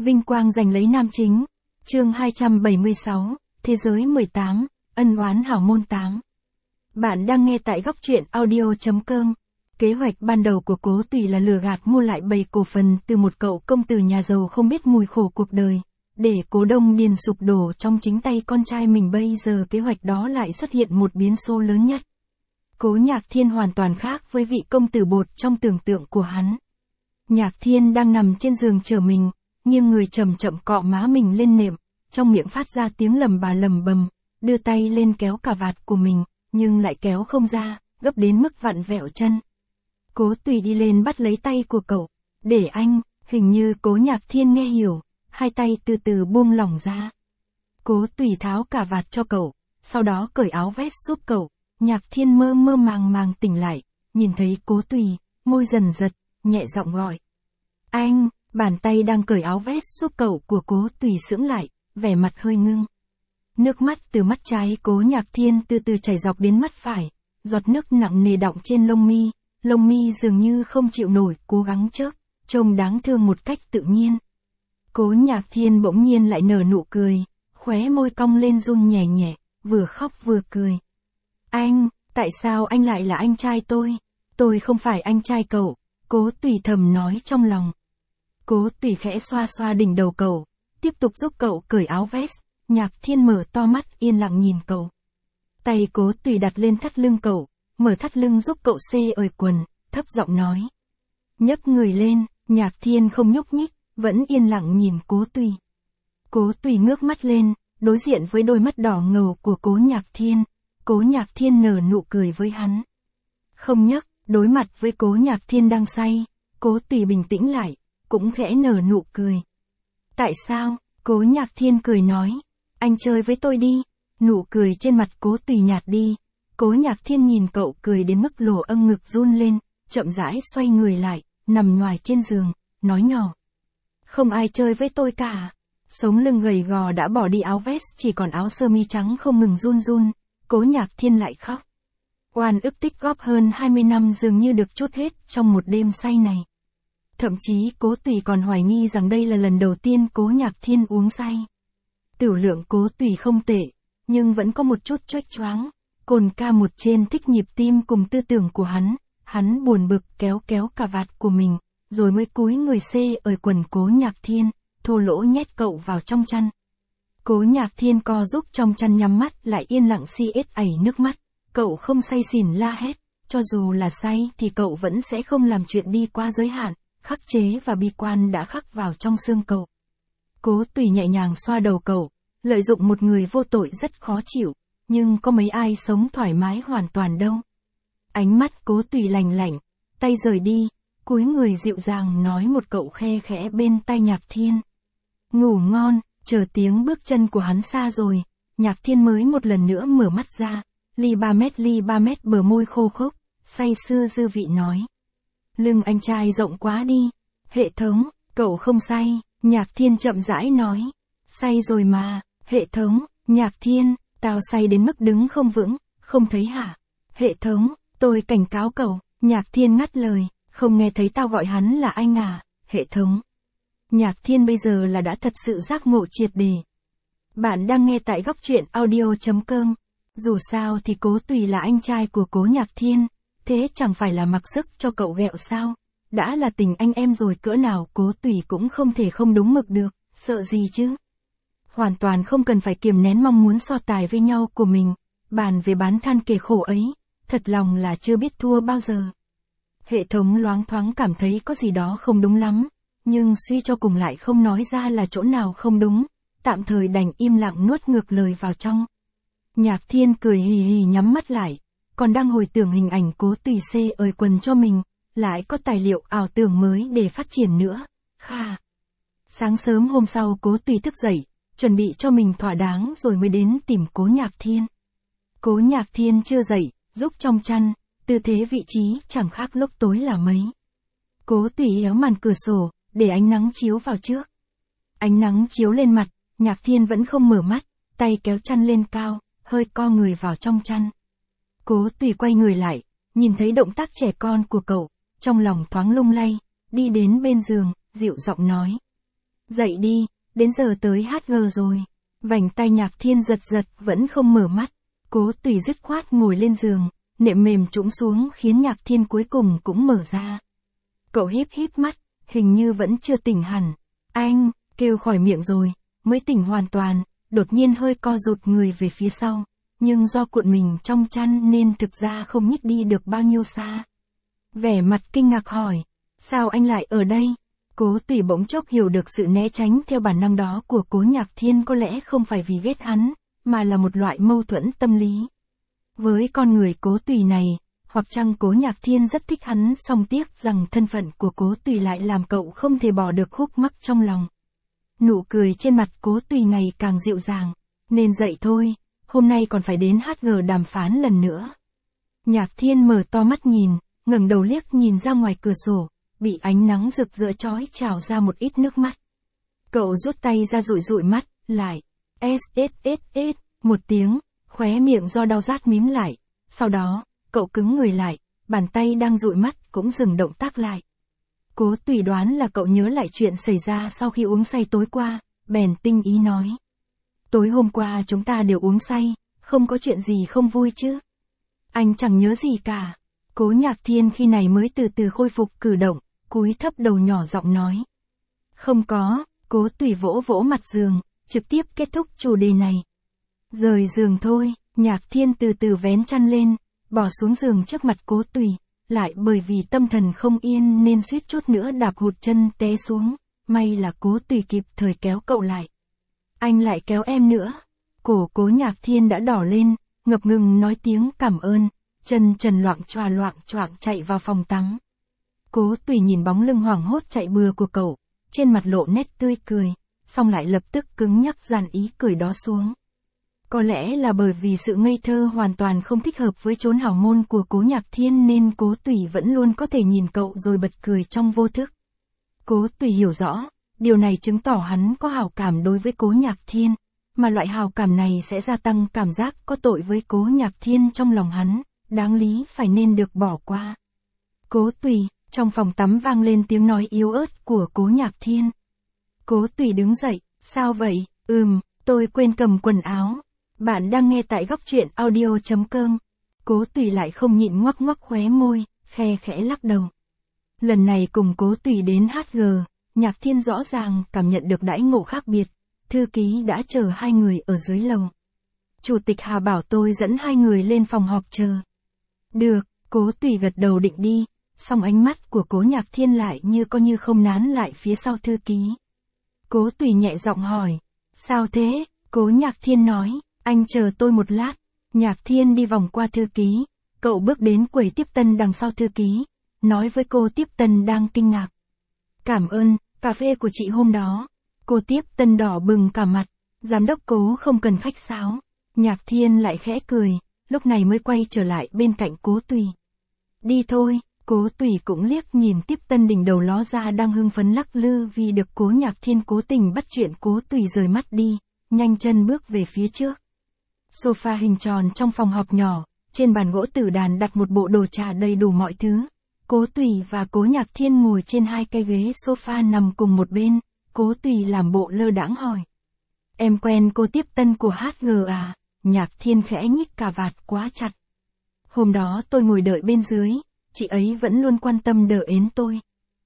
Vinh quang giành lấy nam chính. Chương 276, Thế giới 18, ân oán hảo môn 8. Bạn đang nghe tại góc truyện audio.com. Kế hoạch ban đầu của Cố Tùy là lừa gạt mua lại bầy cổ phần từ một cậu công tử nhà giàu không biết mùi khổ cuộc đời, để Cố Đông Điền sụp đổ trong chính tay con trai mình. Bây giờ kế hoạch đó lại xuất hiện một biến số lớn nhất. Cố Nhạc Thiên hoàn toàn khác với vị công tử bột trong tưởng tượng của hắn. Nhạc Thiên đang nằm trên giường chờ mình, nghiêng người chậm chậm cọ má mình lên nệm, trong miệng phát ra tiếng lầm bà lầm bầm, đưa tay lên kéo cà vạt của mình, nhưng lại kéo không ra, gấp đến mức vặn vẹo chân. Cố Tùy đi lên bắt lấy tay của cậu, để anh, hình như Cố Nhạc Thiên nghe hiểu, hai tay từ từ buông lỏng ra. Cố Tùy tháo cà vạt cho cậu, sau đó cởi áo vest giúp cậu. Nhạc Thiên mơ mơ màng màng tỉnh lại, nhìn thấy Cố Tùy, môi dần giật, nhẹ giọng gọi. Anh, bàn tay đang cởi áo vest giúp cậu của Cố Tùy sững lại, vẻ mặt hơi ngưng. Nước mắt từ mắt trái Cố Nhạc Thiên từ từ chảy dọc đến mắt phải, giọt nước nặng nề đọng trên lông mi dường như không chịu nổi cố gắng chớp, trông đáng thương một cách tự nhiên. Cố Nhạc Thiên bỗng nhiên lại nở nụ cười, khóe môi cong lên run nhẹ nhẹ, vừa khóc vừa cười. Anh, tại sao anh lại là anh trai tôi? Tôi không phải anh trai cậu, Cố Tùy thầm nói trong lòng. Cố Tùy khẽ xoa xoa đỉnh đầu cậu, tiếp tục giúp cậu cởi áo vest. Nhạc Thiên mở to mắt yên lặng nhìn cậu. Tay Cố Tùy đặt lên thắt lưng cậu, mở thắt lưng giúp cậu xê ời quần, thấp giọng nói. Nhấc người lên, Nhạc Thiên không nhúc nhích, vẫn yên lặng nhìn Cố Tùy. Cố Tùy ngước mắt lên, đối diện với đôi mắt đỏ ngầu của Cố Nhạc Thiên. Cố Nhạc Thiên nở nụ cười với hắn. Không nhấc, đối mặt với Cố Nhạc Thiên đang say, Cố Tùy bình tĩnh lại, cũng khẽ nở nụ cười. Tại sao? Cố Nhạc Thiên cười nói. Anh chơi với tôi đi. Nụ cười trên mặt Cố Tùy nhạt đi. Cố Nhạc Thiên nhìn cậu cười đến mức lỗ âm ngực run lên, chậm rãi xoay người lại, nằm nhoài trên giường, nói nhỏ. Không ai chơi với tôi cả. Sống lưng gầy gò đã bỏ đi áo vest, chỉ còn áo sơ mi trắng không ngừng run run. Cố Nhạc Thiên lại khóc. Oan ức tích góp hơn 20 năm dường như được trút hết trong một đêm say này. Thậm chí Cố Tùy còn hoài nghi rằng đây là lần đầu tiên Cố Nhạc Thiên uống say. Tửu lượng Cố Tùy không tệ, nhưng vẫn có một chút choáng choáng. Cồn ca một trên thích nhịp tim cùng tư tưởng của hắn buồn bực kéo cà vạt của mình, rồi mới cúi người xê ời quần Cố Nhạc Thiên, thô lỗ nhét cậu vào trong chăn. Cố Nhạc Thiên co giúp trong chăn nhắm mắt lại yên lặng si ết ẩy nước mắt, cậu không say xỉn la hét, cho dù là say thì cậu vẫn sẽ không làm chuyện đi qua giới hạn, khắc chế và bi quan đã khắc vào trong xương cậu. Cố Tùy nhẹ nhàng xoa đầu cậu, lợi dụng một người vô tội rất khó chịu, nhưng có mấy ai sống thoải mái hoàn toàn đâu. Ánh mắt Cố Tùy lạnh lạnh, tay rời đi, cúi người dịu dàng nói một cậu khe khẽ bên tai Nhạc Thiên. Ngủ ngon. Chờ tiếng bước chân của hắn xa rồi, Nhạc Thiên mới một lần nữa mở mắt ra, ly ba mét bờ môi khô khốc, say sưa dư vị nói. Lưng anh trai rộng quá đi. Hệ thống, cậu không say, Nhạc Thiên chậm rãi nói. Say rồi mà, hệ thống, Nhạc Thiên, tao say đến mức đứng không vững, không thấy hả? Hệ thống, tôi cảnh cáo cậu, Nhạc Thiên ngắt lời, không nghe thấy tao gọi hắn là anh à, hệ thống. Nhạc Thiên bây giờ là đã thật sự giác ngộ triệt để. Bạn đang nghe tại góc truyện audio.com. Dù sao thì Cố Tùy là anh trai của Cố Nhạc Thiên, thế chẳng phải là mặc sức cho cậu ghẹo sao? Đã là tình anh em rồi cỡ nào Cố Tùy cũng không thể không đúng mực được, sợ gì chứ? Hoàn toàn không cần phải kiềm nén mong muốn so tài với nhau của mình, bàn về bán than kể khổ ấy, thật lòng là chưa biết thua bao giờ. Hệ thống loáng thoáng cảm thấy có gì đó không đúng lắm. Nhưng suy cho cùng lại không nói ra là chỗ nào không đúng, tạm thời đành im lặng nuốt ngược lời vào trong. Nhạc Thiên cười hì hì nhắm mắt lại, còn đang hồi tưởng hình ảnh Cố Tùy xê ời quần cho mình, lại có tài liệu ảo tưởng mới để phát triển nữa. Kha. Sáng sớm hôm sau Cố Tùy thức dậy, chuẩn bị cho mình thỏa đáng rồi mới đến tìm Cố Nhạc Thiên. Cố Nhạc Thiên chưa dậy, giúp trong chăn, tư thế vị trí chẳng khác lúc tối là mấy. Cố Tùy éo màn cửa sổ, để ánh nắng chiếu vào trước. Ánh nắng chiếu lên mặt, Nhạc Thiên vẫn không mở mắt, tay kéo chăn lên cao, hơi co người vào trong chăn. Cố Tùy quay người lại, nhìn thấy động tác trẻ con của cậu, trong lòng thoáng lung lay, đi đến bên giường, dịu giọng nói. Dậy đi, đến giờ tới HG rồi. Vành tay Nhạc Thiên giật giật vẫn không mở mắt. Cố Tùy dứt khoát ngồi lên giường, nệm mềm trũng xuống khiến Nhạc Thiên cuối cùng cũng mở ra. Cậu híp híp mắt, hình như vẫn chưa tỉnh hẳn. Anh, kêu khỏi miệng rồi, mới tỉnh hoàn toàn, đột nhiên hơi co rụt người về phía sau. Nhưng do cuộn mình trong chăn nên thực ra không nhích đi được bao nhiêu xa. Vẻ mặt kinh ngạc hỏi, sao anh lại ở đây? Cố Tùy bỗng chốc hiểu được sự né tránh theo bản năng đó của Cố Nhạc Thiên có lẽ không phải vì ghét hắn, mà là một loại mâu thuẫn tâm lý. Với con người Cố Tùy này, hoặc chăng Cố Nhạc Thiên rất thích hắn, song tiếc rằng thân phận của Cố Tùy lại làm cậu không thể bỏ được khúc mắc trong lòng. Nụ cười trên mặt Cố Tùy ngày càng dịu dàng, nên dậy thôi, hôm nay còn phải đến HG đàm phán lần nữa. Nhạc Thiên mở to mắt nhìn, ngẩng đầu liếc nhìn ra ngoài cửa sổ, bị ánh nắng rực rỡ chói trào ra một ít nước mắt. Cậu rút tay ra dụi dụi mắt, lại, sss, một tiếng, khóe miệng do đau rát mím lại, sau đó, cậu cứng người lại, bàn tay đang dụi mắt cũng dừng động tác lại. Cố Tùy đoán là cậu nhớ lại chuyện xảy ra sau khi uống say tối qua, bèn tinh ý nói. Tối hôm qua chúng ta đều uống say, không có chuyện gì không vui chứ. Anh chẳng nhớ gì cả. Cố Nhạc Thiên khi này mới từ từ khôi phục cử động, cúi thấp đầu nhỏ giọng nói. Không có, Cố Tùy vỗ vỗ mặt giường, trực tiếp kết thúc chủ đề này. Rời giường thôi, Nhạc Thiên từ từ vén chăn lên, bỏ xuống giường trước mặt Cố Tùy, lại bởi vì tâm thần không yên nên suýt chút nữa đạp hụt chân té xuống, may là Cố Tùy kịp thời kéo cậu lại. Anh lại kéo em nữa. Cổ Cố Nhạc Thiên đã đỏ lên, ngập ngừng nói tiếng cảm ơn, chân trần loạng choạng chạy vào phòng tắm. Cố Tùy nhìn bóng lưng hoảng hốt chạy bừa của cậu, trên mặt lộ nét tươi cười, xong lại lập tức cứng nhắc dàn ý cười đó xuống. Có lẽ là bởi vì sự ngây thơ hoàn toàn không thích hợp với chốn hào môn của Cố Nhạc Thiên nên Cố Tùy vẫn luôn có thể nhìn cậu rồi bật cười trong vô thức. Cố Tùy hiểu rõ, điều này chứng tỏ hắn có hảo cảm đối với Cố Nhạc Thiên, mà loại hảo cảm này sẽ gia tăng cảm giác có tội với Cố Nhạc Thiên trong lòng hắn, đáng lý phải nên được bỏ qua. Cố Tùy, trong phòng tắm vang lên tiếng nói yếu ớt của Cố Nhạc Thiên. Cố Tùy đứng dậy, sao vậy? Tôi quên cầm quần áo. Bạn đang nghe tại góc truyện audio.com. Cố Tùy lại không nhịn ngoắc ngoắc khóe môi, khe khẽ lắc đầu. Lần này cùng Cố Tùy đến HG, Nhạc Thiên rõ ràng cảm nhận được đãi ngộ khác biệt. Thư ký đã chờ hai người ở dưới lầu. Chủ tịch Hà bảo tôi dẫn hai người lên phòng họp chờ. Được, Cố Tùy gật đầu định đi, song ánh mắt của Cố Nhạc Thiên lại như có như không nán lại phía sau thư ký. Cố Tùy nhẹ giọng hỏi, sao thế? Cố Nhạc Thiên nói, anh chờ tôi một lát. Nhạc Thiên đi vòng qua thư ký, cậu bước đến quầy tiếp tân đằng sau thư ký, nói với cô tiếp tân đang kinh ngạc. Cảm ơn, cà phê của chị hôm đó. Cô tiếp tân đỏ bừng cả mặt, giám đốc Cố không cần khách sáo. Nhạc Thiên lại khẽ cười, lúc này mới quay trở lại bên cạnh Cố Tùy. Đi thôi. Cố Tùy cũng liếc nhìn tiếp tân đỉnh đầu ló ra đang hưng phấn lắc lư vì được Cố Nhạc Thiên cố tình bắt chuyện. Cố Tùy rời mắt đi, nhanh chân bước về phía trước. Sofa hình tròn trong phòng họp nhỏ, trên bàn gỗ tử đàn đặt một bộ đồ trà đầy đủ mọi thứ. Cố Tùy và Cố Nhạc Thiên ngồi trên hai cái ghế sofa nằm cùng một bên. Cố Tùy làm bộ lơ đãng hỏi. Em quen cô tiếp tân của HG à? Nhạc Thiên khẽ nhích cà vạt quá chặt. Hôm đó tôi ngồi đợi bên dưới, chị ấy vẫn luôn quan tâm đỡ ến tôi.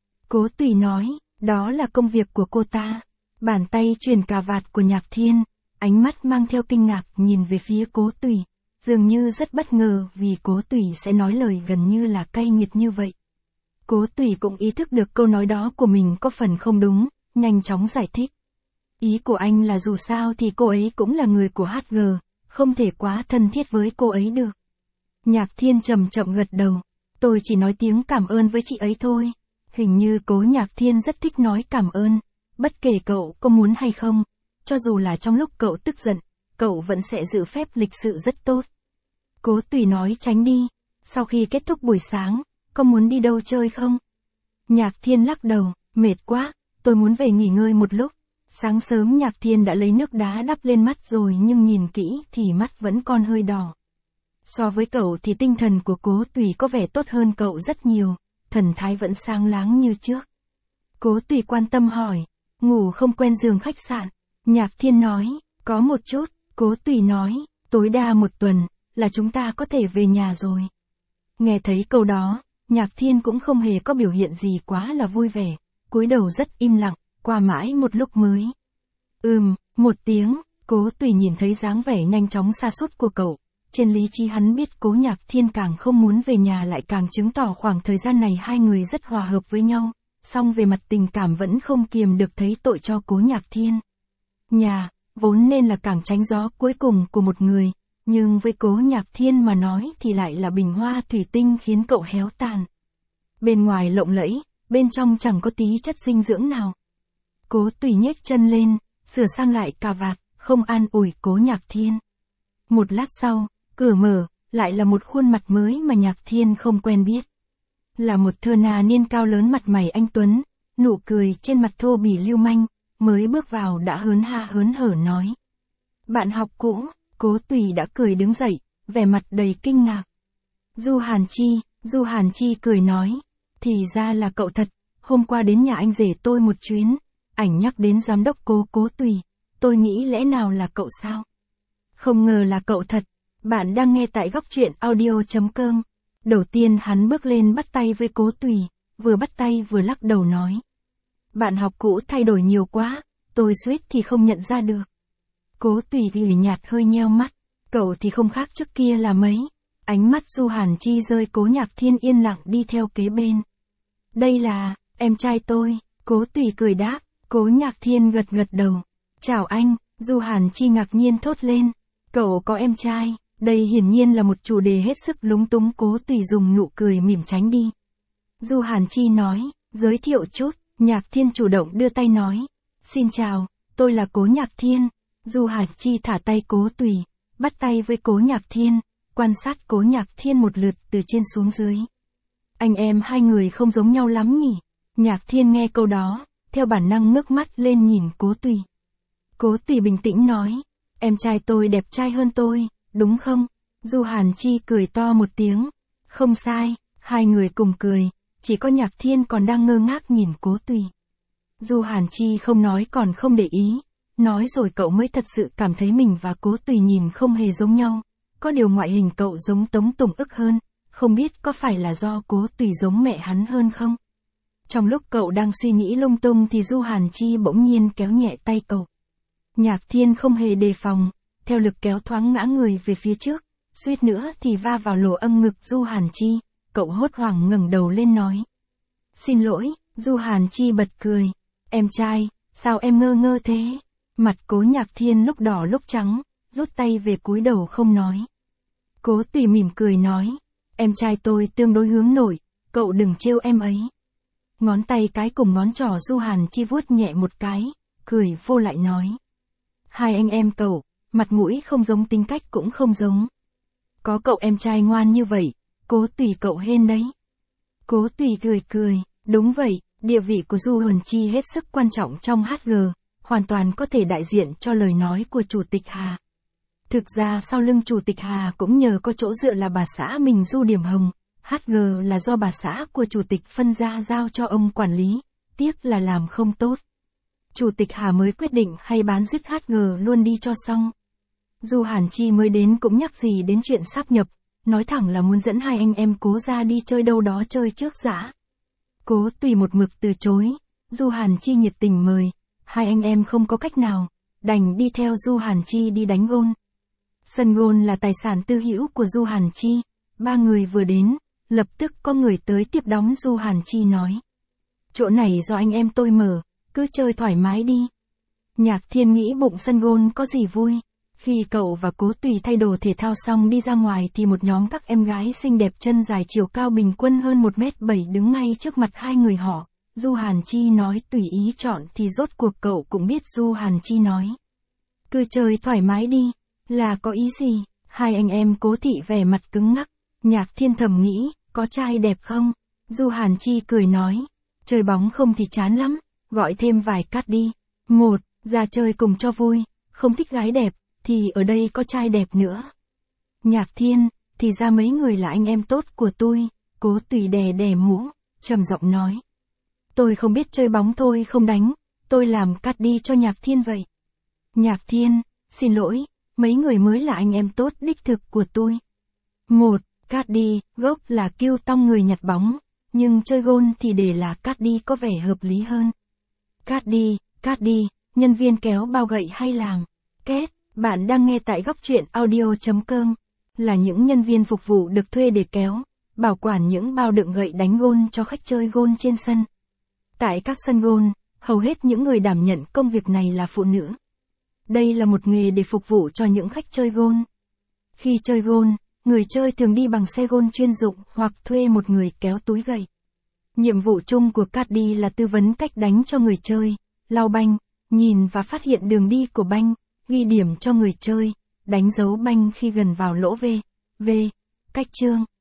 Cố Tùy nói, đó là công việc của cô ta. Bàn tay truyền cà vạt của Nhạc Thiên, ánh mắt mang theo kinh ngạc nhìn về phía Cố Tùy, dường như rất bất ngờ vì Cố Tùy sẽ nói lời gần như là cay nghiệt như vậy. Cố Tùy cũng ý thức được câu nói đó của mình có phần không đúng, nhanh chóng giải thích. Ý của anh là dù sao thì cô ấy cũng là người của HG, không thể quá thân thiết với cô ấy được. Nhạc Thiên chậm chậm gật đầu, tôi chỉ nói tiếng cảm ơn với chị ấy thôi. Hình như Cố Nhạc Thiên rất thích nói cảm ơn, bất kể cậu có muốn hay không, cho dù là trong lúc cậu tức giận, cậu vẫn sẽ giữ phép lịch sự rất tốt. Cố Tùy nói tránh đi, sau khi kết thúc buổi sáng, có muốn đi đâu chơi không? Nhạc Thiên lắc đầu, mệt quá, tôi muốn về nghỉ ngơi một lúc. Sáng sớm Nhạc Thiên đã lấy nước đá đắp lên mắt rồi nhưng nhìn kỹ thì mắt vẫn còn hơi đỏ. So với cậu thì tinh thần của Cố Tùy có vẻ tốt hơn cậu rất nhiều, thần thái vẫn sáng láng như trước. Cố Tùy quan tâm hỏi, Ngủ không quen giường khách sạn. Nhạc Thiên nói, có một chút. Cố Tùy nói, tối đa 1 tuần, là chúng ta có thể về nhà rồi. Nghe thấy câu đó, Nhạc Thiên cũng không hề có biểu hiện gì quá là vui vẻ, cúi đầu rất im lặng, qua mãi một lúc mới. 1 tiếng, Cố Tùy nhìn thấy dáng vẻ nhanh chóng sa sút của cậu. Trên lý trí hắn biết Cố Nhạc Thiên càng không muốn về nhà lại càng chứng tỏ khoảng thời gian này hai người rất hòa hợp với nhau, song về mặt tình cảm vẫn không kiềm được thấy tội cho Cố Nhạc Thiên. Nhà, vốn nên là cảng tránh gió cuối cùng của một người, nhưng với Cố Nhạc Thiên mà nói thì lại là bình hoa thủy tinh khiến cậu héo tàn. Bên ngoài lộng lẫy, bên trong chẳng có tí chất dinh dưỡng nào. Cố Tùy nhếch chân lên, sửa sang lại cà vạt, không an ủi Cố Nhạc Thiên. Một lát sau, cửa mở, lại là một khuôn mặt mới mà Nhạc Thiên không quen biết. Là một thơ nà niên cao lớn mặt mày anh tuấn, nụ cười trên mặt thô bỉ lưu manh, mới bước vào đã hớn ha hớn hở nói. Bạn học cũ. Cố Tùy đã cười đứng dậy, vẻ mặt đầy kinh ngạc. Du Hàn Chi cười nói, thì ra là cậu thật, hôm qua đến nhà anh rể tôi một chuyến, ảnh nhắc đến giám đốc Cố Tùy, tôi nghĩ lẽ nào là cậu sao? Không ngờ là cậu thật, bạn đang nghe tại góc truyện audio.com. Đầu tiên hắn bước lên bắt tay với Cố Tùy, vừa bắt tay vừa lắc đầu nói. Bạn học cũ thay đổi nhiều quá, tôi suýt thì không nhận ra được. Cố Tùy thì nhạt hơi nheo mắt, cậu thì không khác trước kia là mấy. Ánh mắt Du Hàn Chi rơi Cố Nhạc Thiên yên lặng đi theo kế bên. Đây là, em trai tôi, Cố Tùy cười đáp, Cố Nhạc Thiên gật gật đầu. Chào anh, Du Hàn Chi ngạc nhiên thốt lên, cậu có em trai, đây hiển nhiên là một chủ đề hết sức lúng túng. Cố Tùy dùng nụ cười mỉm tránh đi. Du Hàn Chi nói, giới thiệu chút, Nhạc Thiên chủ động đưa tay nói, xin chào, tôi là Cố Nhạc Thiên. Du Hàn Chi thả tay Cố Tùy, bắt tay với Cố Nhạc Thiên, quan sát Cố Nhạc Thiên một lượt từ trên xuống dưới. Anh em hai người không giống nhau lắm nhỉ? Nhạc Thiên nghe câu đó, theo bản năng ngước mắt lên nhìn Cố Tùy. Cố Tùy bình tĩnh nói, em trai tôi đẹp trai hơn tôi, đúng không? Du Hàn Chi cười to một tiếng, không sai, hai người cùng cười, chỉ có Nhạc Thiên còn đang ngơ ngác nhìn Cố Tùy. Du Hàn Chi không nói còn không để ý. Nói rồi cậu mới thật sự cảm thấy mình và Cố Tùy nhìn không hề giống nhau, có điều ngoại hình cậu giống Tống Tùng Ức hơn, không biết có phải là do Cố Tùy giống mẹ hắn hơn không? Trong lúc cậu đang suy nghĩ lung tung thì Du Hàn Chi bỗng nhiên kéo nhẹ tay cậu. Nhạc Thiên không hề đề phòng, theo lực kéo thoáng ngã người về phía trước, suýt nữa thì va vào lỗ âm ngực Du Hàn Chi, cậu hốt hoảng ngẩng đầu lên nói. Xin lỗi, Du Hàn Chi bật cười, em trai, sao em ngơ ngơ thế? Mặt Cố Nhạc Thiên lúc đỏ lúc trắng, rút tay về cúi đầu không nói. Cố Tùy mỉm cười nói, em trai tôi tương đối hướng nội, cậu đừng trêu em ấy. Ngón tay cái cùng ngón trỏ Du Hàn Chi vuốt nhẹ một cái, cười vô lại nói. Hai anh em cậu, mặt mũi không giống tính cách cũng không giống. Có cậu em trai ngoan như vậy, Cố Tùy cậu hên đấy. Cố Tùy cười, đúng vậy, địa vị của Du Hàn Chi hết sức quan trọng trong HG. Hoàn toàn có thể đại diện cho lời nói của Chủ tịch Hà. Thực ra sau lưng Chủ tịch Hà cũng nhờ có chỗ dựa là bà xã mình Du Điểm Hồng, HG là do bà xã của Chủ tịch phân ra giao cho ông quản lý, tiếc là làm không tốt. Chủ tịch Hà mới quyết định hay bán dứt HG luôn đi cho xong. Du Hàn Chi mới đến cũng nhắc gì đến chuyện sáp nhập, nói thẳng là muốn dẫn hai anh em Cố ra đi chơi đâu đó chơi trước đã. Cố Tùy một mực từ chối, Du Hàn Chi nhiệt tình mời. Hai anh em không có cách nào, đành đi theo Du Hàn Chi đi đánh gôn. Sân gôn là tài sản tư hữu của Du Hàn Chi, ba người vừa đến, lập tức có người tới tiếp đón. Du Hàn Chi nói. Chỗ này do anh em tôi mở, cứ chơi thoải mái đi. Nhạc Thiên nghĩ bụng sân gôn có gì vui. Khi cậu và Cố Tùy thay đồ thể thao xong đi ra ngoài thì một nhóm các em gái xinh đẹp chân dài chiều cao bình quân hơn 1m7 đứng ngay trước mặt hai người họ. Du Hàn Chi nói tùy ý chọn thì rốt cuộc cậu cũng biết Du Hàn Chi nói. Cứ chơi thoải mái đi, là có ý gì? Hai anh em Cố Thị vẻ mặt cứng ngắc. Nhạc Thiên thầm nghĩ, có trai đẹp không? Du Hàn Chi cười nói, chơi bóng không thì chán lắm, gọi thêm vài cát đi. Một, ra chơi cùng cho vui, không thích gái đẹp, thì ở đây có trai đẹp nữa. Nhạc Thiên, thì ra mấy người là anh em tốt của tôi. Cố Tùy đè mũ, trầm giọng nói. Tôi không biết chơi bóng thôi không đánh, tôi làm caddy cho Nhạc Thiên vậy. Nhạc Thiên, xin lỗi, mấy người mới là anh em tốt đích thực của tôi. Một, caddy, gốc là kêu tông người nhặt bóng, nhưng chơi gôn thì để là caddy có vẻ hợp lý hơn. Caddy, nhân viên kéo bao gậy hay làm. Két, bạn đang nghe tại góc truyện audio.com, là những nhân viên phục vụ được thuê để kéo, bảo quản những bao đựng gậy đánh gôn cho khách chơi gôn trên sân. Tại các sân gôn, hầu hết những người đảm nhận công việc này là phụ nữ. Đây là một nghề để phục vụ cho những khách chơi gôn. Khi chơi gôn, người chơi thường đi bằng xe gôn chuyên dụng hoặc thuê một người kéo túi gậy. Nhiệm vụ chung của caddy là tư vấn cách đánh cho người chơi, lau banh, nhìn và phát hiện đường đi của banh, ghi điểm cho người chơi, đánh dấu banh khi gần vào lỗ V. Cách chương.